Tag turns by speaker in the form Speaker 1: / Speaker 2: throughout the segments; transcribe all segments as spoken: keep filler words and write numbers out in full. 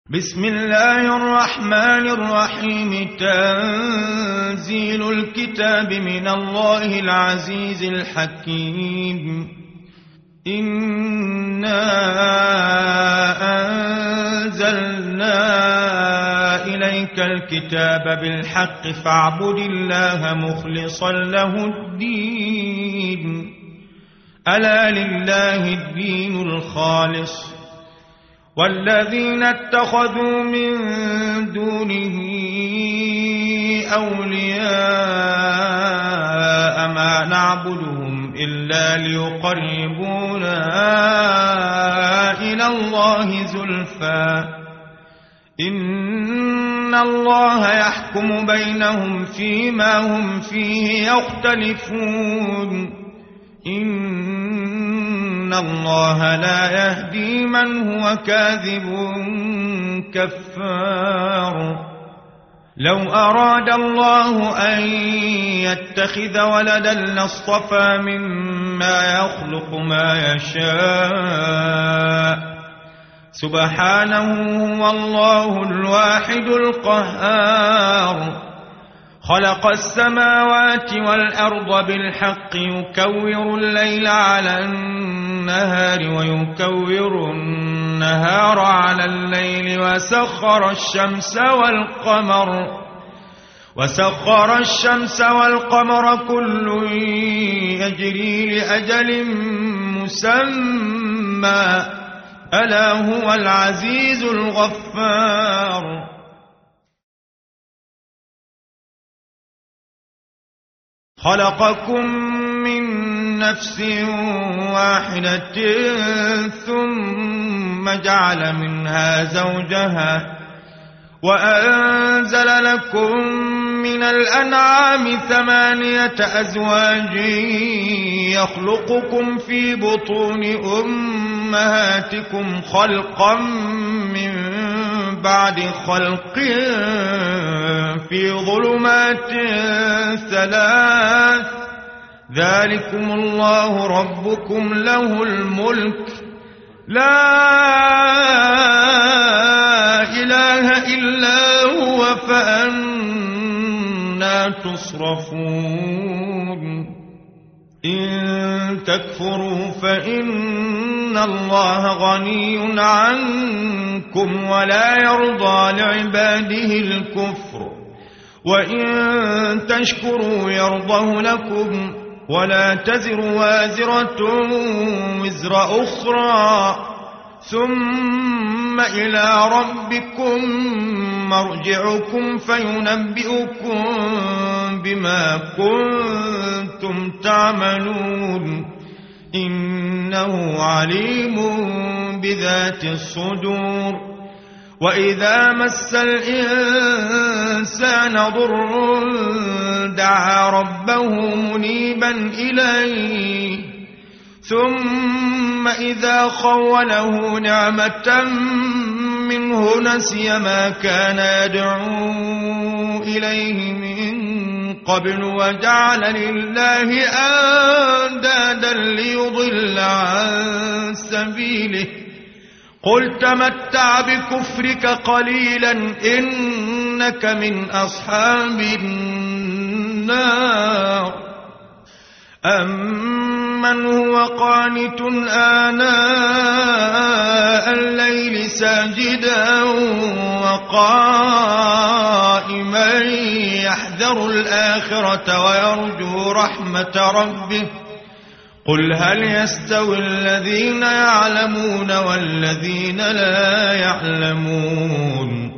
Speaker 1: بسم الله الرحمن الرحيم. تنزيل الكتاب من الله العزيز الحكيم. إنا أنزلنا إليك الكتاب بالحق فاعبد الله مخلصا له الدين. ألا لله الدين الخالص والذين اتخذوا من دونه أولياء ما نعبدهم إلا ليقربونا إلى الله زلفى إن الله يحكم بينهم فيما هم فيه يختلفون. إن الله لا يهدي من هو كاذب كفار. لو أراد الله أن يتخذ ولدا لاصطفى مما يخلق ما يشاء سبحانه والله الواحد القهار. خلق السماوات والأرض بالحق يكور الليل على النهار ويكور النهار على الليل وسخر الشمس والقمر وسخر الشمس والقمر كل يجري لأجل مسمى ألا هو العزيز الغفار. خلقكم من نفس واحدة ثم جعل منها زوجها وأنزل لكم من الأنعام ثمانية أزواج يخلقكم في بطون أمهاتكم خلقا من بعد خلق في ظلمات ثلاث ذلكم الله ربكم له الملك لا إله إلا هو فأنى تصرفون. إن تكفروا فإن الله غني عنكم ولا يرضى لعباده الكفر وإن تشكروا يرضه لكم ولا تزر وازرة وزر أخرى ثم إلى ربكم مرجعكم فينبئكم بما كنتم تعملون. إنه عليم بذات الصدور. وإذا مس الإنسان ضر دعا ربه منيبا إليه ثم إذا خوله نعمة منه نسي ما كان يدعو إليه من قبل وجعل لله أندادا ليضل عن سبيله. قل تمتع بكفرك قليلا إنك من أصحاب النار. أمن هو قانت آناء الليل ساجدا وقائما يحذر الآخرة ويرجو رحمة ربه. قل هل يستوي الذين يعلمون والذين لا يعلمون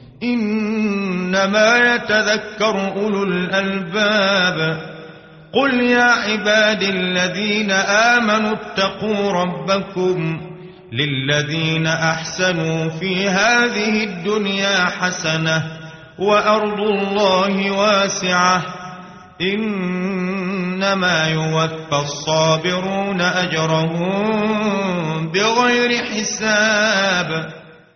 Speaker 1: إنما يتذكر أولو الألباب. قل يا عباد الذين آمنوا اتقوا ربكم للذين أحسنوا في هذه الدنيا حسنة وأرض الله واسعة إنما يوفى الصابرون أجرهم بغير حساب.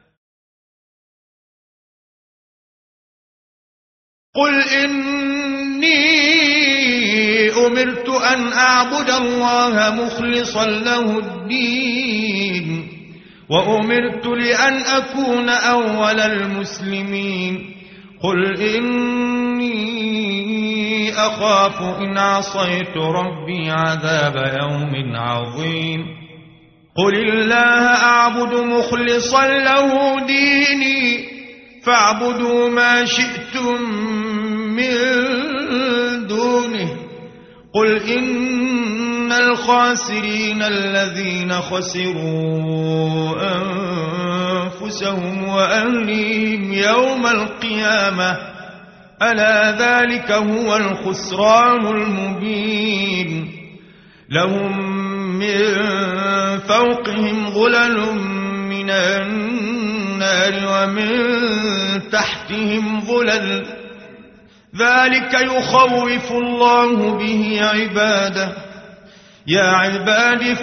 Speaker 1: قل إني أمرت أن أعبد الله مخلصا له الدين وأمرت لأن أكون أول المسلمين قل إني أخاف إن عصيت ربي عذاب يوم عظيم قل الله أعبد مخلصا له ديني فاعبدوا ما شئتم من دونه قل إن الخاسرين الذين خسروا أنفسهم وأهليهم يوم القيامة ألا ذلك هو الخسران المبين لهم من فوقهم ظلل من النار ومن تحتهم ظلل ذلك يخوف الله به عباده يا عباد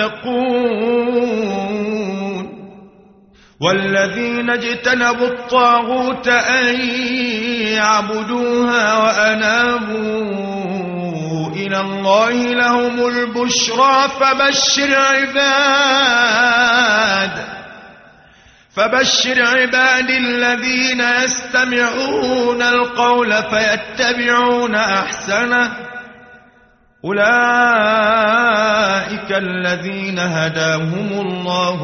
Speaker 1: فاتقون والذين اجتنبوا الطاغوت أن يعبدوها وأنابوا إلى الله لهم البشرى فبشر عباد فبشر عبادي الذين يستمعون القول فيتبعون أحسنه أولئك الذين هداهم الله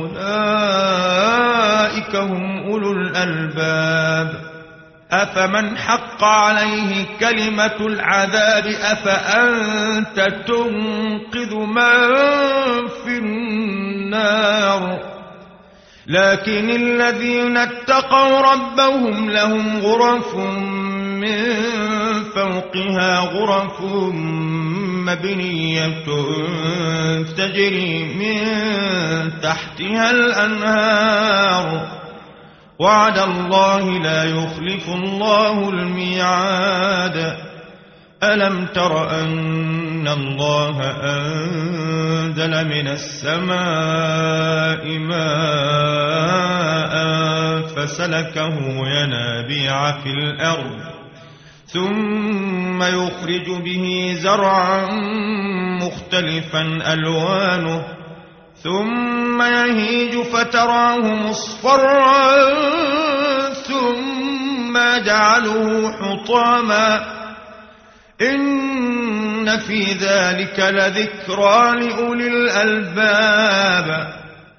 Speaker 1: وأولئك هم أولو الألباب أفمن حق عليه كلمة العذاب أفأنت تنقذ من في النار لكن الذين اتقوا ربهم لهم غرف من فوقها غرف مبنية تجري من تحتها الأنهار وعد الله لا يخلف الله الميعاد ألم تر أن الله أنزل من السماء ماء فسلكه ينابيع في الأرض ثم يخرج به زرعا مختلفا ألوانه ثم يهيج فتراه مصفرا ثم يجعله حطاما إن في ذلك لذكرى لأولي الألباب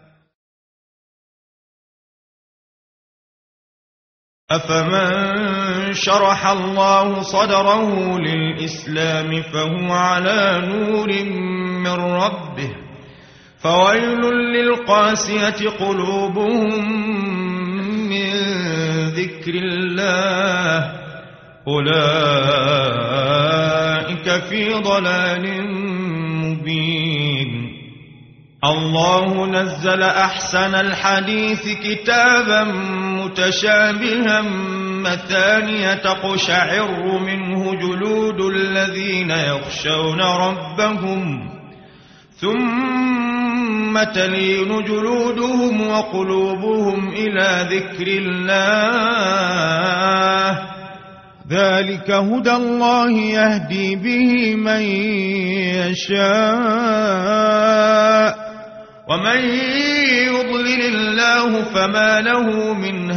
Speaker 1: أفمن شرح الله صدره للإسلام فهو على نور من ربه فويل للقاسية قلوبهم من ذكر الله أولئك في ضلال مبين الله نزل أحسن الحديث كتابا متشابها مثانية تقشعر منه جلود الذين يخشون ربهم ثم تلين جلودهم وقلوبهم إلى ذكر الله ذلك هدى الله يهدي به من يشاء ومن يضلل الله فما له من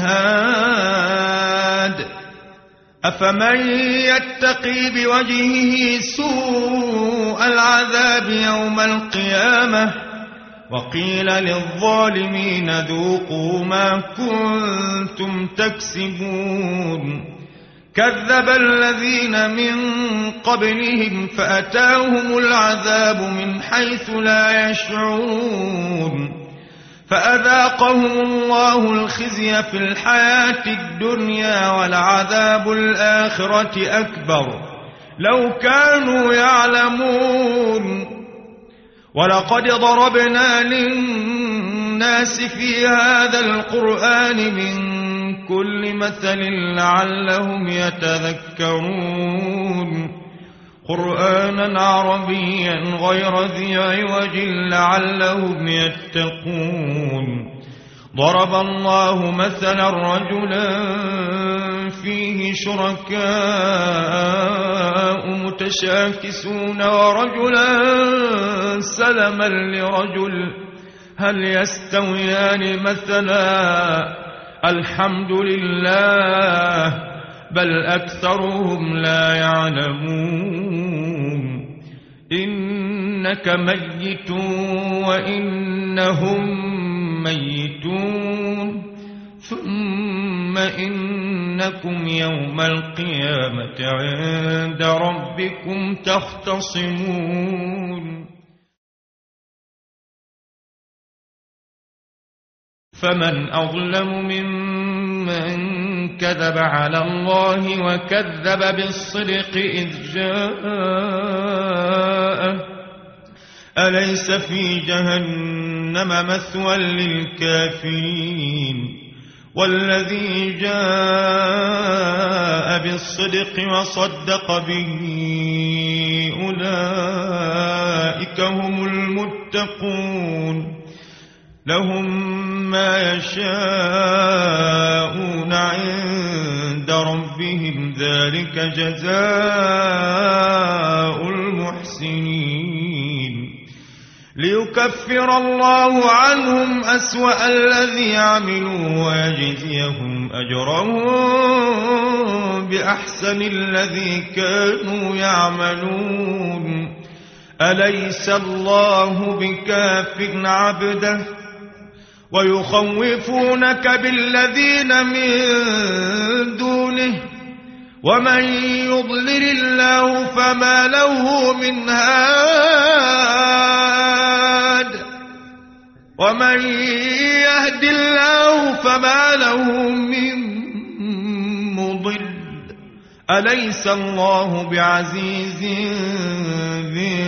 Speaker 1: هاد أفمن يتقي بوجهه سوء العذاب يوم القيامة وقيل للظالمين ذوقوا ما كنتم تكسبون كذب الذين من قبلهم فأتاهم العذاب من حيث لا يشعرون فأذاقهم الله الخزي في الحياة الدنيا ولعذاب الآخرة أكبر لو كانوا يعلمون ولقد ضربنا للناس في هذا القرآن من كل مثل لعلهم يتذكرون قرآنا عربيا غير ذي عوج لعلهم يتقون ضرب الله مثلا رجلا فيه شركاء متشاكسون ورجلا سلما لرجل هل يستويان مثلا الحمد لله بل أكثرهم لا يعلمون إنك ميت وإنهم ميتون ثم إنكم يوم القيامة عند ربكم تختصمون فمن أظلم ممن كذب على الله وكذب بالصدق إذ جاءه أليس في جهنم مثوى للكافرين والذي جاء بالصدق وصدق به أولئك هم المتقون لهم ما يشاءون عند ربهم ذلك جزاء المحسنين ليكفر الله عنهم أسوأ الذي عملوا ويجزيهم أجرهم بأحسن الذي كانوا يعملون أليس الله بكاف عبده ويخوفونك بالذين من دونه ومن يضلل الله فما له من هاد ومن يهد الله فما له من مضل أليس الله بعزيز ذي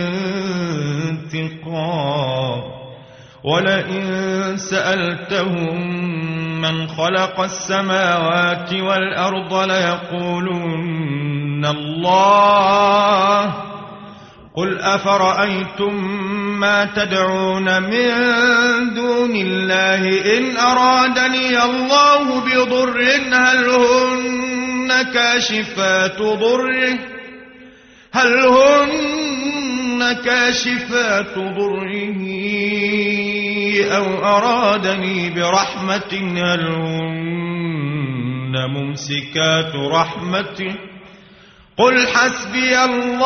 Speaker 1: انتقام ولئن سألتهم من خلق السماوات والأرض ليقولن الله قل أفرأيتم ما تدعون من دون الله إن أرادني الله بضر هل هن كاشفات ضره هل هن كاشفات ضره أو أرادني برحمة هل هن ممسكات رحمته قل حسبي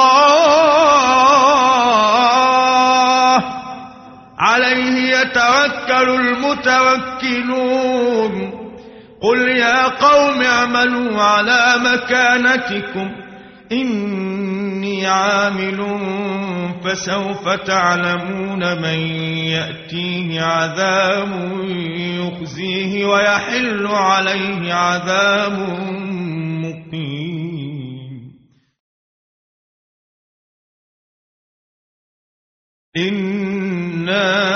Speaker 1: الله عليه يتوكل المتوكلون قل يا قوم اعملوا على مكانتكم إني عامل فسوف تعلمون من يأتيه عذاب يخزيه ويحل عليه عذاب مقيم إنا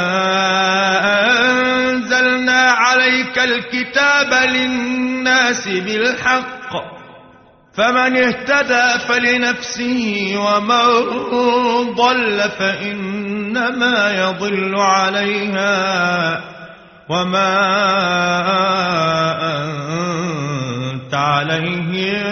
Speaker 1: أنزلنا عليك الكتاب للناس بالحق فمن اهتدى فلنفسه ومن ضل فإنما يضل عليها وما أنت عليهم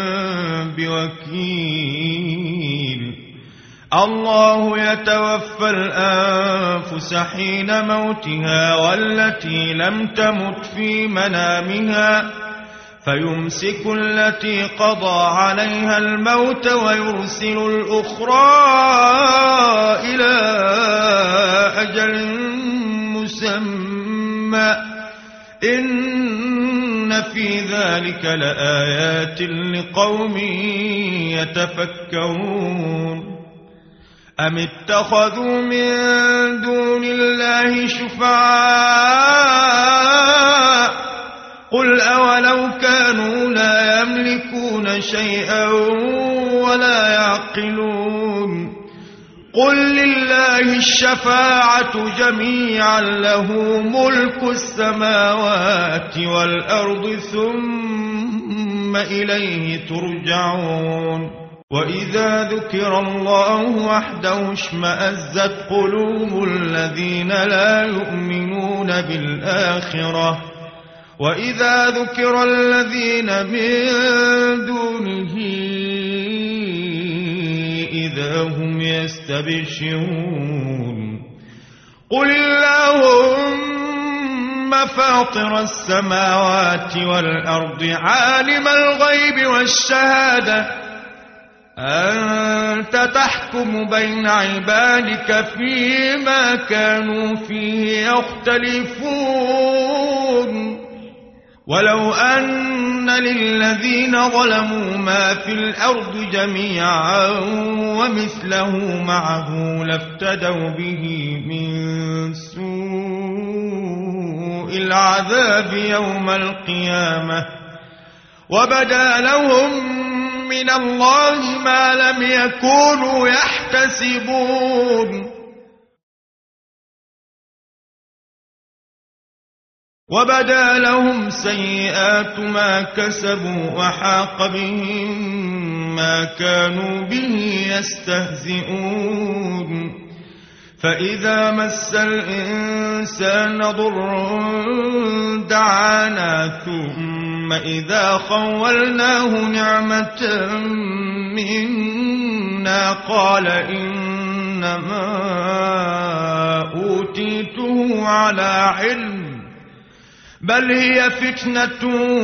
Speaker 1: بوكيل الله يتوفى الأنفس حين موتها والتي لم تمت في منامها فيمسك التي قضى عليها الموت ويرسل الأخرى إلى أجل مسمى إن في ذلك لآيات لقوم يتفكرون أم اتخذوا من دون الله شفعاء قل أولو كانوا لا يملكون شيئا ولا يعقلون قل لله الشفاعة جميعا له ملك السماوات والأرض ثم إليه ترجعون وإذا ذكر الله وحده اشمأزت قلوب الذين لا يؤمنون بالآخرة وإذا ذكر الذين من دونه إذا هم يستبشرون قل اللهم فاطر السماوات والأرض عالم الغيب والشهادة أنت تحكم بين عبادك فيما كانوا فيه يختلفون ولو أن للذين ظلموا ما في الأرض جميعا ومثله معه لافتدوا به من سوء العذاب يوم القيامة وبدا لهم من الله ما لم يكونوا يحتسبون وبدا لهم سيئات ما كسبوا وحاق بهم ما كانوا به يستهزئون فإذا مس الإنسان ضر دعانا ثم إذا خولناه نعمة منا قال إنما أوتيته على علم بل هي فتنة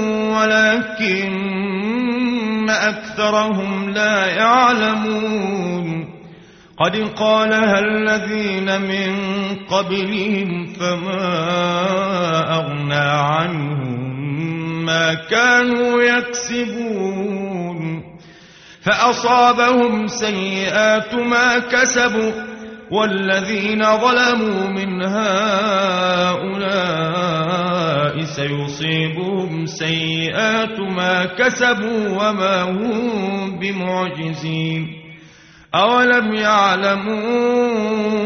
Speaker 1: ولكن أكثرهم لا يعلمون قد قالها الذين من قبلهم فما أغنى عنهم ما كانوا يكسبون فأصابهم سيئات ما كسبوا والذين ظلموا من هؤلاء سيصيبهم سيئات ما كسبوا وما هم بمعجزين أولم يعلموا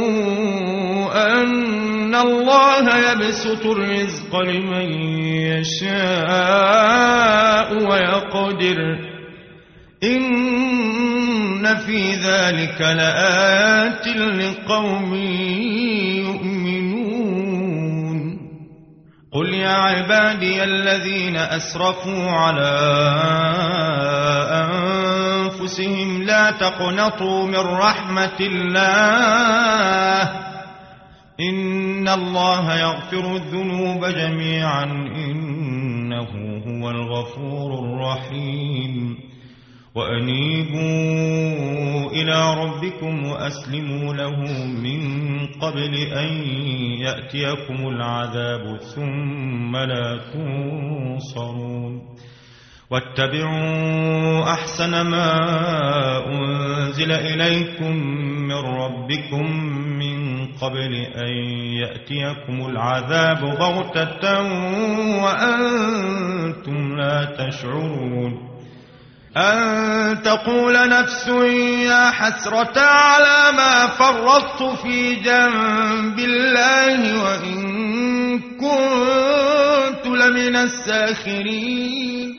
Speaker 1: أن الله يبسط الرزق لمن يشاء ويقدر إن في ذلك لآيات لقوم يؤمنون قل يا عبادي الذين أسرفوا على أنفسهم لا تقنطوا من رحمة الله إن الله يغفر الذنوب جميعا إنه هو الغفور الرحيم وأنيبوا إلى ربكم وأسلموا له من قبل أن يأتيكم العذاب ثم لا تنصرون واتبعوا أحسن ما أنزل إليكم من ربكم من قبل أن يأتيكم العذاب بغتة وأنتم لا تشعرون أن تقول نفس يا حسرة على ما فرطت في جنب الله وإن كنت لمن الساخرين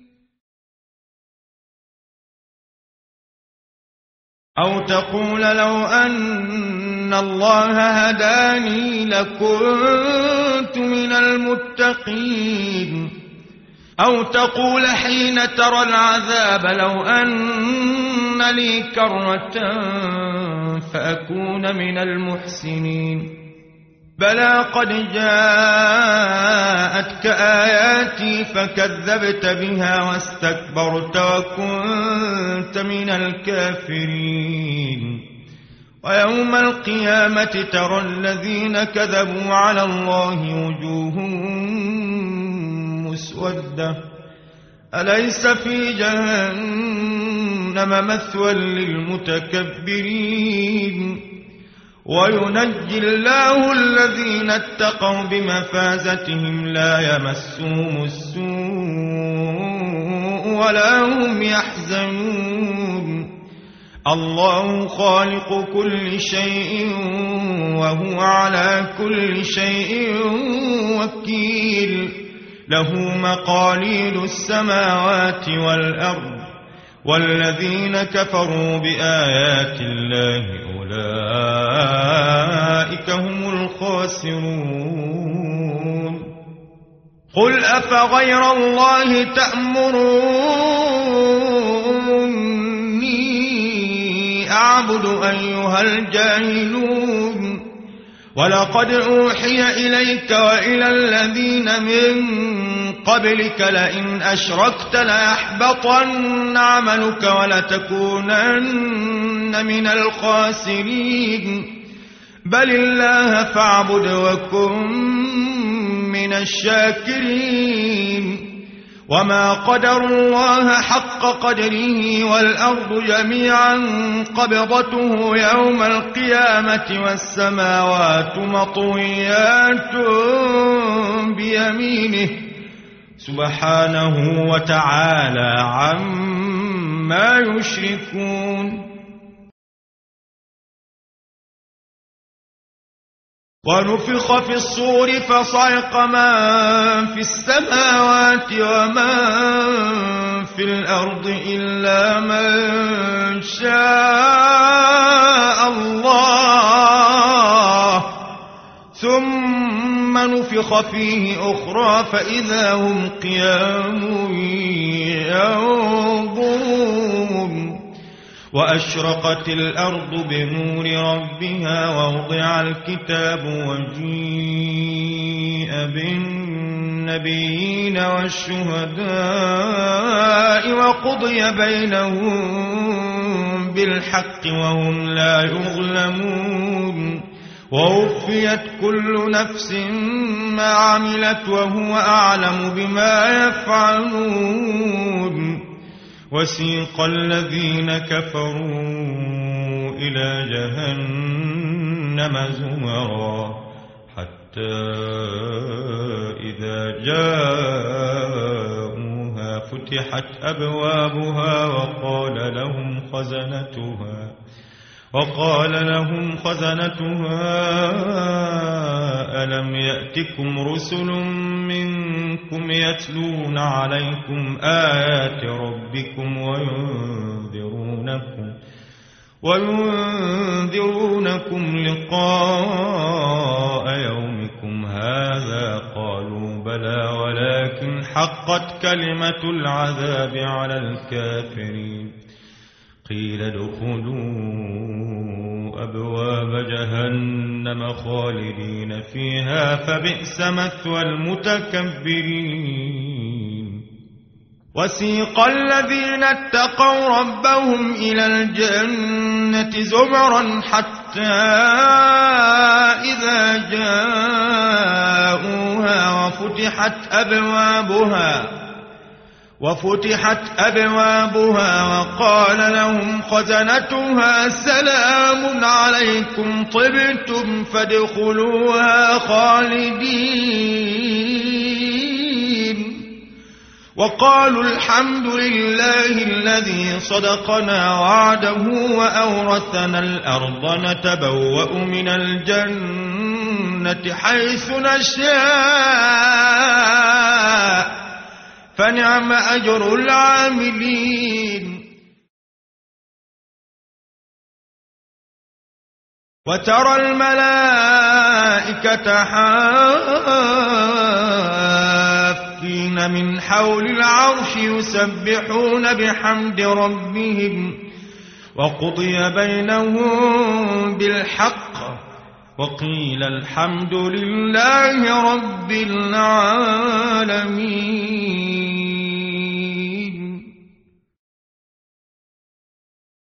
Speaker 1: أو تقول لو أن الله هداني لكنت من المتقين أو تقول حين ترى العذاب لو أن لي كرة فأكون من المحسنين بلى قد جاءتك آياتي فكذبت بها واستكبرت وكنت من الكافرين ويوم القيامة ترى الذين كذبوا على الله وجوههم مسودة أليس في جهنم مثوى للمتكبرين وينجي الله الذين اتقوا بمفازتهم لا يمسهم السوء ولا هم يحزنون الله خالق كل شيء وهو على كل شيء وكيل له مقاليد السماوات والأرض والذين كفروا بآيات الله أولئك هم الخاسرون قل أفغير الله تأمروني أعبد أيها الجاهلون ولقد أوحي إليك وإلى الذين من قبلك لئن أشركت ليحبطن عملك ولتكونن من الخاسرين بل الله فاعبد وكن من الشاكرين وما قدروا الله حق قدره والأرض جميعا قبضته يوم القيامة والسماوات مطويات بيمينه سبحانه وتعالى عما يشركون ونفخ في الصور فصعق من في السماوات ومن في الأرض إلا من شاء الله ثم نفخ فيه أخرى فإذا هم قيام ينظرون وأشرقت الأرض بنور ربها ووضع الكتاب وجيء بالنبيين والشهداء وقضي بينهم بالحق وهم لا يظلمون ووفيت كل نفس ما عملت وهو أعلم بما يفعلون وسيق الذين كفروا إلى جهنم زمرا حتى إذا جاءوها فتحت أبوابها وقال لهم خزنتها وقال لهم خزنتها ألم يأتكم رسل منكم يتلون عليكم آيات ربكم وينذرونكم وينذرونكم لقاء يومكم هذا قالوا بلى ولكن حقت كلمة العذاب على الكافرين قيل ادخلوا أبواب جهنم خالدين فيها فبئس مثوى المتكبرين وسيق الذين اتقوا ربهم إلى الجنة زمرا حتى إذا جاءوها وفتحت أبوابها وفتحت أبوابها وقال لهم خزنتها سلام عليكم طبتم فادخلوها خالدين وقالوا الحمد لله الذي صدقنا وعده وأورثنا الأرض نتبوأ من الجنة حيث نشاء فنعم أجر العاملين وترى الملائكة حافين من حول العرش يسبحون بحمد ربهم وقضي بينهم بالحق وقيل الحمد لله رب العالمين